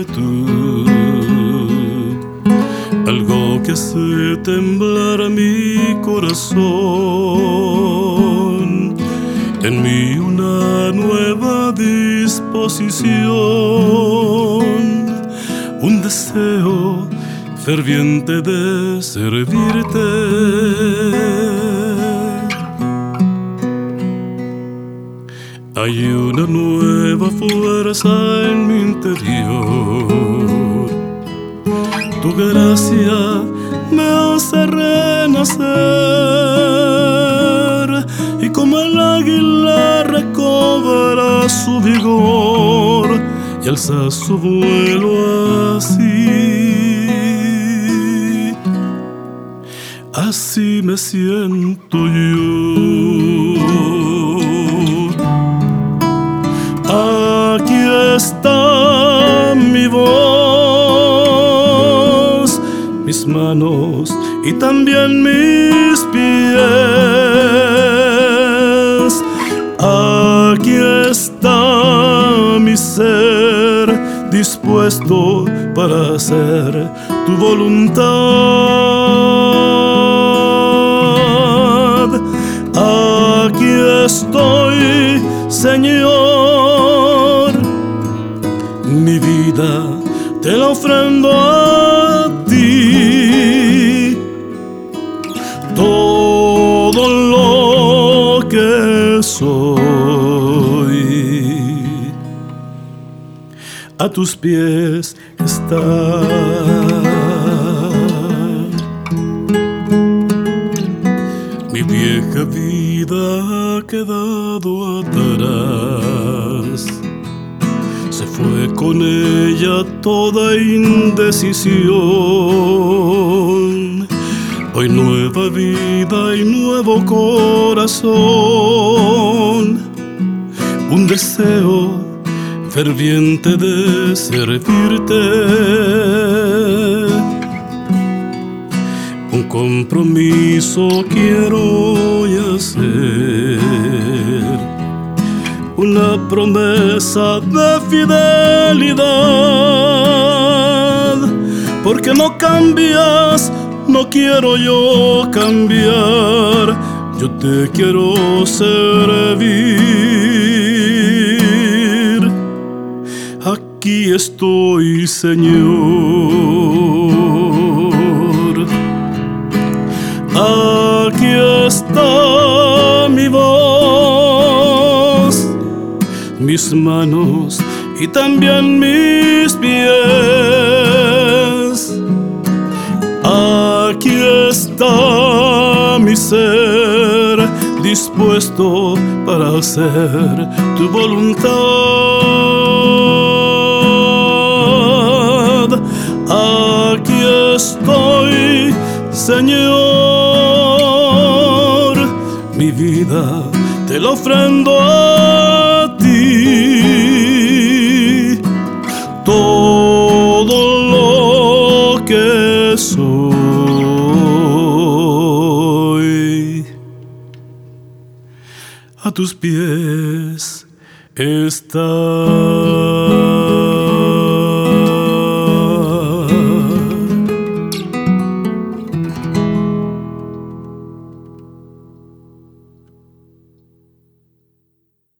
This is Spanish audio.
inquietud, algo que hace temblar mi corazón. En mí una nueva disposición, un deseo ferviente de servirte. Hay una nueva fuerza en mi interior. Tu gracia me hace renacer y como el águila recobra su vigor y alza su vuelo así. Así me siento yo. Aquí está mi voz, mis manos y también mis pies. Aquí está mi ser dispuesto para hacer tu voluntad. Aquí estoy, Señor, mi vida te la ofrendo a ti. Todo lo que soy a tus pies está. Mi vieja vida ha quedado atrás, se fue con ella toda indecisión. Hoy nueva vida y nuevo corazón, un deseo ferviente de servirte, un compromiso quiero hoy hacer, una promesa de fidelidad, porque no cambias, no quiero yo cambiar, yo te quiero servir. Aquí estoy, Señor. Aquí está mi voz, mis manos y también mis pies. Aquí está mi ser dispuesto para hacer tu voluntad. Aquí estoy, Señor, mi vida te la ofrendo a ti. Todo lo que soy a tus pies está.